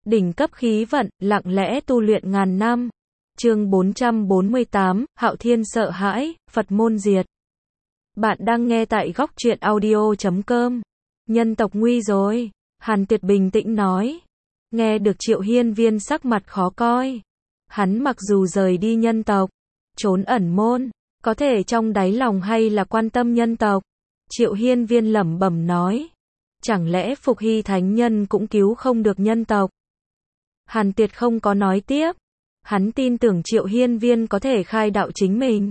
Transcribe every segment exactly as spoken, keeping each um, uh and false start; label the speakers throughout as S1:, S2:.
S1: Đỉnh cấp khí vận, lặng lẽ tu luyện ngàn năm. Chương bốn trăm bốn mươi tám, Hạo Thiên sợ hãi, Phật môn diệt. Bạn đang nghe tại góc truyện audio chấm com. Nhân tộc nguy rồi, Hàn Tuyệt bình tĩnh nói. Nghe được Triệu Hiên Viên sắc mặt khó coi. Hắn mặc dù rời đi nhân tộc, trốn ẩn môn, có thể trong đáy lòng hay là quan tâm nhân tộc. Triệu Hiên Viên lẩm bẩm nói. Chẳng lẽ Phục Hy Thánh Nhân cũng cứu không được nhân tộc? Hàn Tuyệt không có nói tiếp. Hắn tin tưởng Triệu Hiên Viên có thể khai đạo chính mình.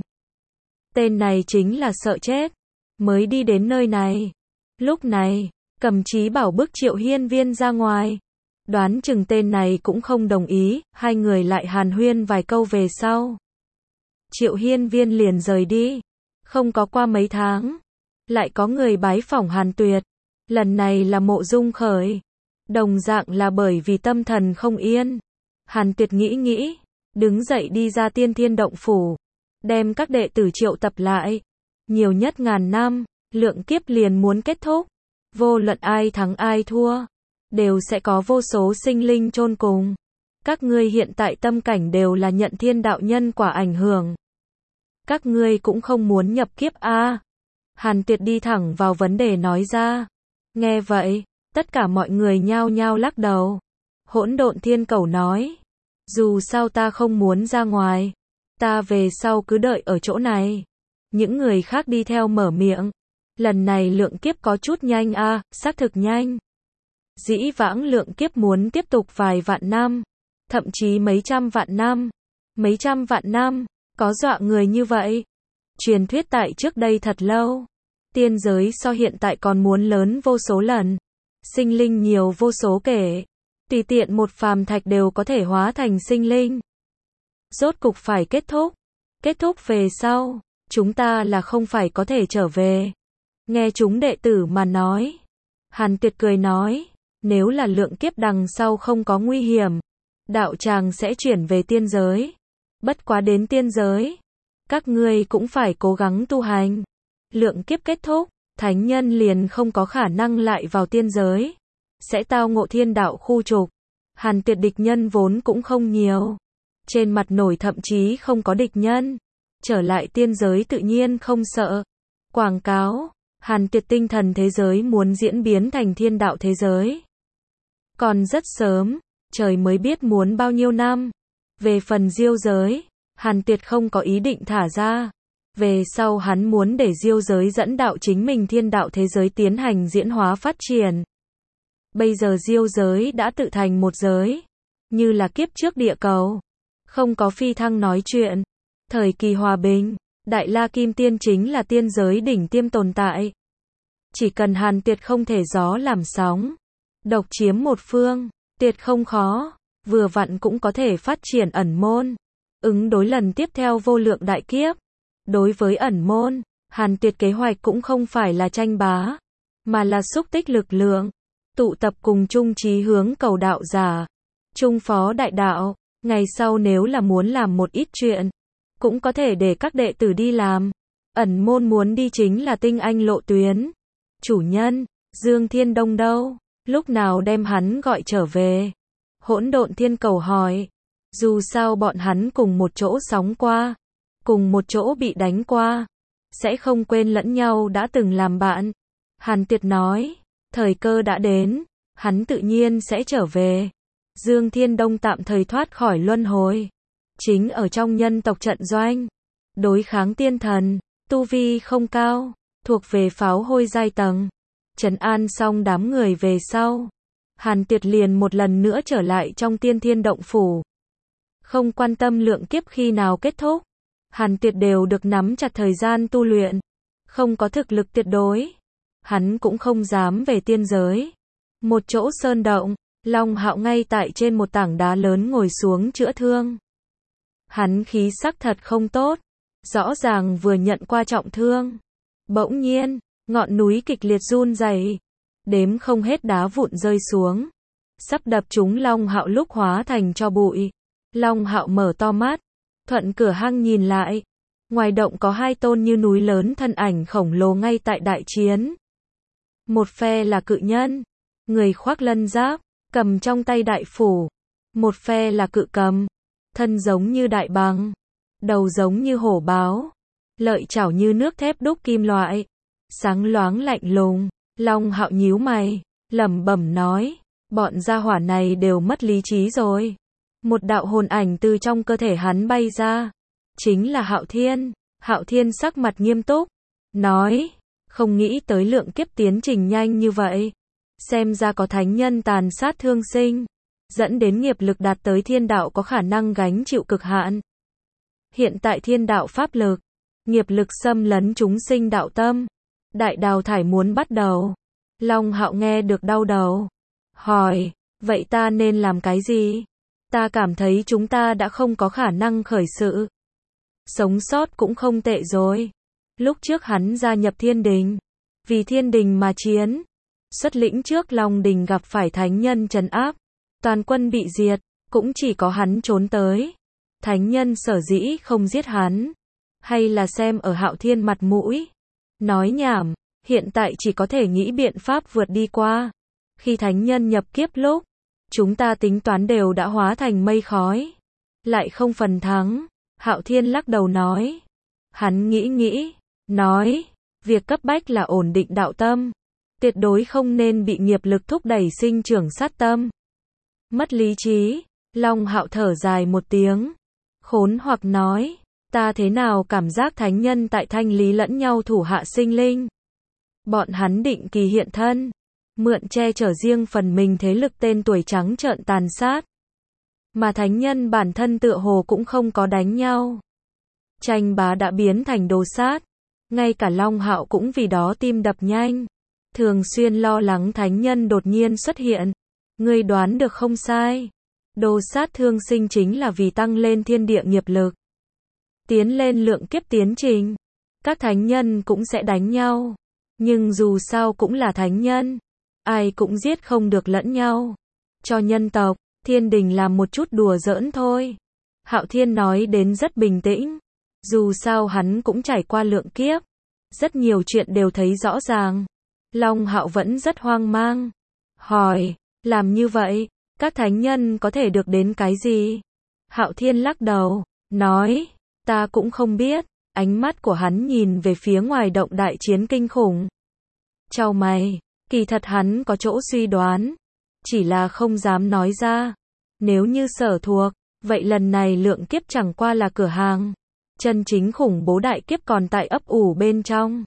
S1: Tên này chính là sợ chết, mới đi đến nơi này. Lúc này, Cầm Chí Bảo bức Triệu Hiên Viên ra ngoài. Đoán chừng tên này cũng không đồng ý, hai người lại hàn huyên vài câu về sau. Triệu Hiên Viên liền rời đi. Không có qua mấy tháng, lại có người bái phỏng Hàn Tuyệt. Lần này là Mộ Dung Khởi. Đồng dạng là bởi vì tâm thần không yên. Hàn Tuyệt nghĩ nghĩ, đứng dậy đi ra Tiên Thiên Động Phủ, đem các đệ tử triệu tập lại. Nhiều nhất ngàn năm, lượng kiếp liền muốn kết thúc. Vô luận ai thắng ai thua, đều sẽ có vô số sinh linh chôn cùng. Các ngươi hiện tại tâm cảnh đều là nhận thiên đạo nhân quả ảnh hưởng. Các ngươi cũng không muốn nhập kiếp a? À? Hàn Tuyệt đi thẳng vào vấn đề nói ra. Nghe vậy, tất cả mọi người nhao nhao lắc đầu. Hỗn Độn Thiên Cẩu nói, dù sao ta không muốn ra ngoài, ta về sau cứ đợi ở chỗ này. Những người khác đi theo mở miệng. Lần này lượng kiếp có chút nhanh a, à, xác thực nhanh. Dĩ vãng lượng kiếp muốn tiếp tục vài vạn năm, thậm chí mấy trăm vạn năm. Mấy trăm vạn năm, có dọa người như vậy. Truyền thuyết tại trước đây thật lâu. Tiên giới so hiện tại còn muốn lớn vô số lần. Sinh linh nhiều vô số kể. Tùy tiện một phàm thạch đều có thể hóa thành sinh linh. Rốt cục phải kết thúc. Kết thúc về sau, chúng ta là không phải có thể trở về. Nghe chúng đệ tử mà nói. Hàn Tuyệt cười nói, nếu là lượng kiếp đằng sau không có nguy hiểm, đạo tràng sẽ chuyển về tiên giới. Bất quá đến tiên giới, các ngươi cũng phải cố gắng tu hành. Lượng kiếp kết thúc, thánh nhân liền không có khả năng lại vào tiên giới. Sẽ tao ngộ thiên đạo khu trục. Hàn Tuyệt địch nhân vốn cũng không nhiều. Trên mặt nổi thậm chí không có địch nhân. Trở lại tiên giới tự nhiên không sợ. Quảng cáo, Hàn Tuyệt tinh thần thế giới muốn diễn biến thành thiên đạo thế giới. Còn rất sớm, trời mới biết muốn bao nhiêu năm. Về phần diêu giới, Hàn Tuyệt không có ý định thả ra. Về sau hắn muốn để diêu giới dẫn đạo chính mình thiên đạo thế giới tiến hành diễn hóa phát triển. Bây giờ diêu giới đã tự thành một giới, như là kiếp trước địa cầu. Không có phi thăng nói chuyện. Thời kỳ hòa bình, Đại La Kim Tiên chính là tiên giới đỉnh tiêm tồn tại. Chỉ cần Hàn Tuyệt không thể gió làm sóng, độc chiếm một phương, tuyệt không khó, vừa vặn cũng có thể phát triển ẩn môn. Ứng đối lần tiếp theo vô lượng đại kiếp. Đối với ẩn môn, Hàn Tuyệt kế hoạch cũng không phải là tranh bá, mà là xúc tích lực lượng, tụ tập cùng chung chí hướng cầu đạo giả, chung phó đại đạo. Ngày sau nếu là muốn làm một ít chuyện, cũng có thể để các đệ tử đi làm. Ẩn môn muốn đi chính là tinh anh lộ tuyến. Chủ nhân, Dương Thiên Đông đâu? Lúc nào đem hắn gọi trở về? Hỗn Độn Thiên Cẩu hỏi. Dù sao bọn hắn cùng một chỗ sóng qua, cùng một chỗ bị đánh qua, sẽ không quên lẫn nhau đã từng làm bạn. Hàn Tuyệt nói, thời cơ đã đến, hắn tự nhiên sẽ trở về. Dương Thiên Đông tạm thời thoát khỏi luân hồi, chính ở trong nhân tộc trận doanh, đối kháng tiên thần, tu vi không cao, thuộc về pháo hôi giai tầng. Trấn an xong đám người về sau, Hàn Tuyệt liền một lần nữa trở lại trong Tiên Thiên Động Phủ. Không quan tâm lượng kiếp khi nào kết thúc, Hàn Tuyệt đều được nắm chặt thời gian tu luyện. Không có thực lực tuyệt đối, hắn cũng không dám về tiên giới. Một chỗ sơn động, Long Hạo ngay tại trên một tảng đá lớn ngồi xuống chữa thương. Hắn khí sắc thật không tốt, rõ ràng vừa nhận qua trọng thương. Bỗng nhiên, ngọn núi kịch liệt run rẩy, đếm không hết đá vụn rơi xuống, sắp đập trúng Long Hạo lúc hóa thành tro bụi. Long Hạo mở to mắt, thuận cửa hang nhìn lại. Ngoài động có hai tôn như núi lớn thân ảnh khổng lồ ngay tại đại chiến. Một phe là cự nhân, người khoác lân giáp, cầm trong tay đại phủ. Một phe là cự cầm, thân giống như đại bằng, đầu giống như hổ báo, lợi chảo như nước thép đúc kim loại, sáng loáng lạnh lùng. Long Hạo nhíu mày, lẩm bẩm nói, bọn gia hỏa này đều mất lý trí rồi. Một đạo hồn ảnh từ trong cơ thể hắn bay ra, chính là Hạo Thiên. Hạo Thiên sắc mặt nghiêm túc, nói, không nghĩ tới lượng kiếp tiến trình nhanh như vậy. Xem ra có thánh nhân tàn sát thương sinh, dẫn đến nghiệp lực đạt tới thiên đạo có khả năng gánh chịu cực hạn. Hiện tại thiên đạo pháp lực, nghiệp lực xâm lấn chúng sinh đạo tâm, đại đào thải muốn bắt đầu. Long Hạo nghe được đau đầu, hỏi, vậy ta nên làm cái gì? Ta cảm thấy chúng ta đã không có khả năng khởi sự. Sống sót cũng không tệ rồi. Lúc trước hắn gia nhập thiên đình, vì thiên đình mà chiến. Xuất lĩnh trước Long đình gặp phải thánh nhân trấn áp, toàn quân bị diệt, cũng chỉ có hắn trốn tới. Thánh nhân sở dĩ không giết hắn, hay là xem ở Hạo Thiên mặt mũi. Nói nhảm, hiện tại chỉ có thể nghĩ biện pháp vượt đi qua. Khi thánh nhân nhập kiếp lúc, chúng ta tính toán đều đã hóa thành mây khói, lại không phần thắng. Hạo Thiên lắc đầu nói. Hắn nghĩ nghĩ, nói, việc cấp bách là ổn định đạo tâm. Tuyệt đối không nên bị nghiệp lực thúc đẩy sinh trưởng sát tâm. Mất lý trí, Long Hạo thở dài một tiếng. Khốn hoặc nói, ta thế nào cảm giác thánh nhân tại thanh lý lẫn nhau thủ hạ sinh linh. Bọn hắn định kỳ hiện thân, mượn che chở riêng phần mình thế lực tên tuổi trắng trợn tàn sát. Mà thánh nhân bản thân tựa hồ cũng không có đánh nhau. Tranh bá đã biến thành đồ sát. Ngay cả Long Hạo cũng vì đó tim đập nhanh. Thường xuyên lo lắng thánh nhân đột nhiên xuất hiện. Ngươi đoán được không sai. Đồ sát thương sinh chính là vì tăng lên thiên địa nghiệp lực. Tiến lên lượng kiếp tiến trình. Các thánh nhân cũng sẽ đánh nhau. Nhưng dù sao cũng là thánh nhân. Ai cũng giết không được lẫn nhau. Cho nhân tộc, thiên đình làm một chút đùa giỡn thôi. Hạo Thiên nói đến rất bình tĩnh. Dù sao hắn cũng trải qua lượng kiếp. Rất nhiều chuyện đều thấy rõ ràng. Long Hạo vẫn rất hoang mang. Hỏi, làm như vậy, các thánh nhân có thể được đến cái gì? Hạo Thiên lắc đầu, nói, ta cũng không biết. Ánh mắt của hắn nhìn về phía ngoài động đại chiến kinh khủng. Chau mày, kỳ thật hắn có chỗ suy đoán, chỉ là không dám nói ra. Nếu như sở thuộc, vậy lần này lượng kiếp chẳng qua là cửa hàng. Chân chính khủng bố đại kiếp còn tại ấp ủ bên trong.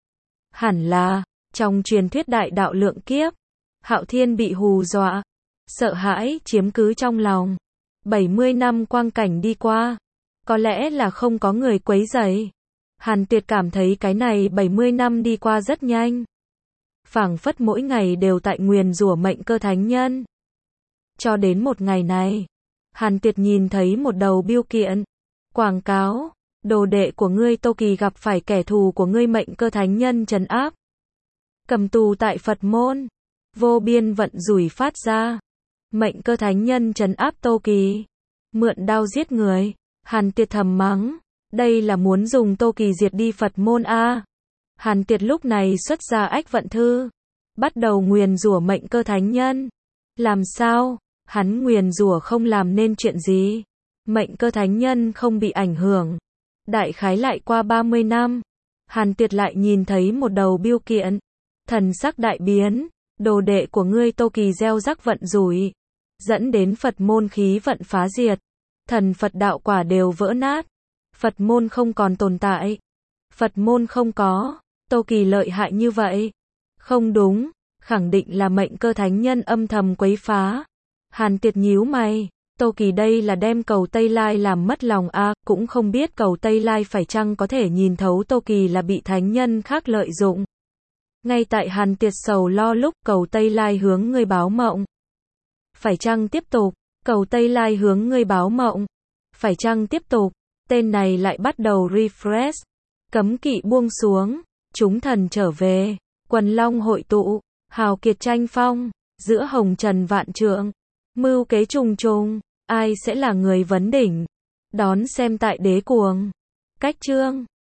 S1: Hẳn là, trong truyền thuyết đại đạo lượng kiếp, Hạo Thiên bị hù dọa, sợ hãi chiếm cứ trong lòng. bảy mươi năm quang cảnh đi qua, có lẽ là không có người quấy rầy. Hàn Tuyệt cảm thấy cái này bảy mươi năm đi qua rất nhanh. Phảng phất mỗi ngày đều tại nguyền rủa mệnh cơ thánh nhân. Cho đến một ngày này, Hàn Tuyệt nhìn thấy một đầu bưu kiện, quảng cáo, đồ đệ của ngươi Tô Kỳ gặp phải kẻ thù của ngươi mệnh cơ thánh nhân trấn áp. Cầm tù tại Phật môn, vô biên vận rủi phát ra. Mệnh cơ thánh nhân trấn áp Tô Kỳ, mượn đao giết người. Hàn Tuyệt thầm mắng, đây là muốn dùng Tô Kỳ diệt đi Phật môn a. Hàn Tuyệt lúc này xuất ra ách vận thư, bắt đầu nguyền rủa mệnh cơ thánh nhân. Làm sao? Hắn nguyền rủa không làm nên chuyện gì. Mệnh cơ thánh nhân không bị ảnh hưởng. Đại khái lại qua ba mươi năm, Hàn Tuyệt lại nhìn thấy một đầu bưu kiện. Thần sắc đại biến, đồ đệ của ngươi Tô Kỳ gieo rắc vận rủi, dẫn đến Phật môn khí vận phá diệt. Thần Phật đạo quả đều vỡ nát. Phật môn không còn tồn tại. Phật môn không có. Tô Kỳ lợi hại như vậy. Không đúng, khẳng định là mệnh cơ thánh nhân âm thầm quấy phá. Hàn Tuyệt nhíu mày. Tô Kỳ đây là đem cầu Tây Lai làm mất lòng a, à, cũng không biết cầu Tây Lai phải chăng có thể nhìn thấu Tô Kỳ là bị thánh nhân khác lợi dụng. Ngay tại Hàn Tuyệt sầu lo lúc cầu Tây Lai hướng ngươi báo mộng. Phải chăng tiếp tục, cầu Tây Lai hướng ngươi báo mộng. Phải chăng tiếp tục, tên này lại bắt đầu refresh. Cấm kỵ buông xuống, chúng thần trở về, quần long hội tụ, hào kiệt tranh phong, giữa hồng trần vạn trượng, mưu kế trùng trùng, ai sẽ là người vấn đỉnh? Đón xem tại Đế Cuồng. Cách chương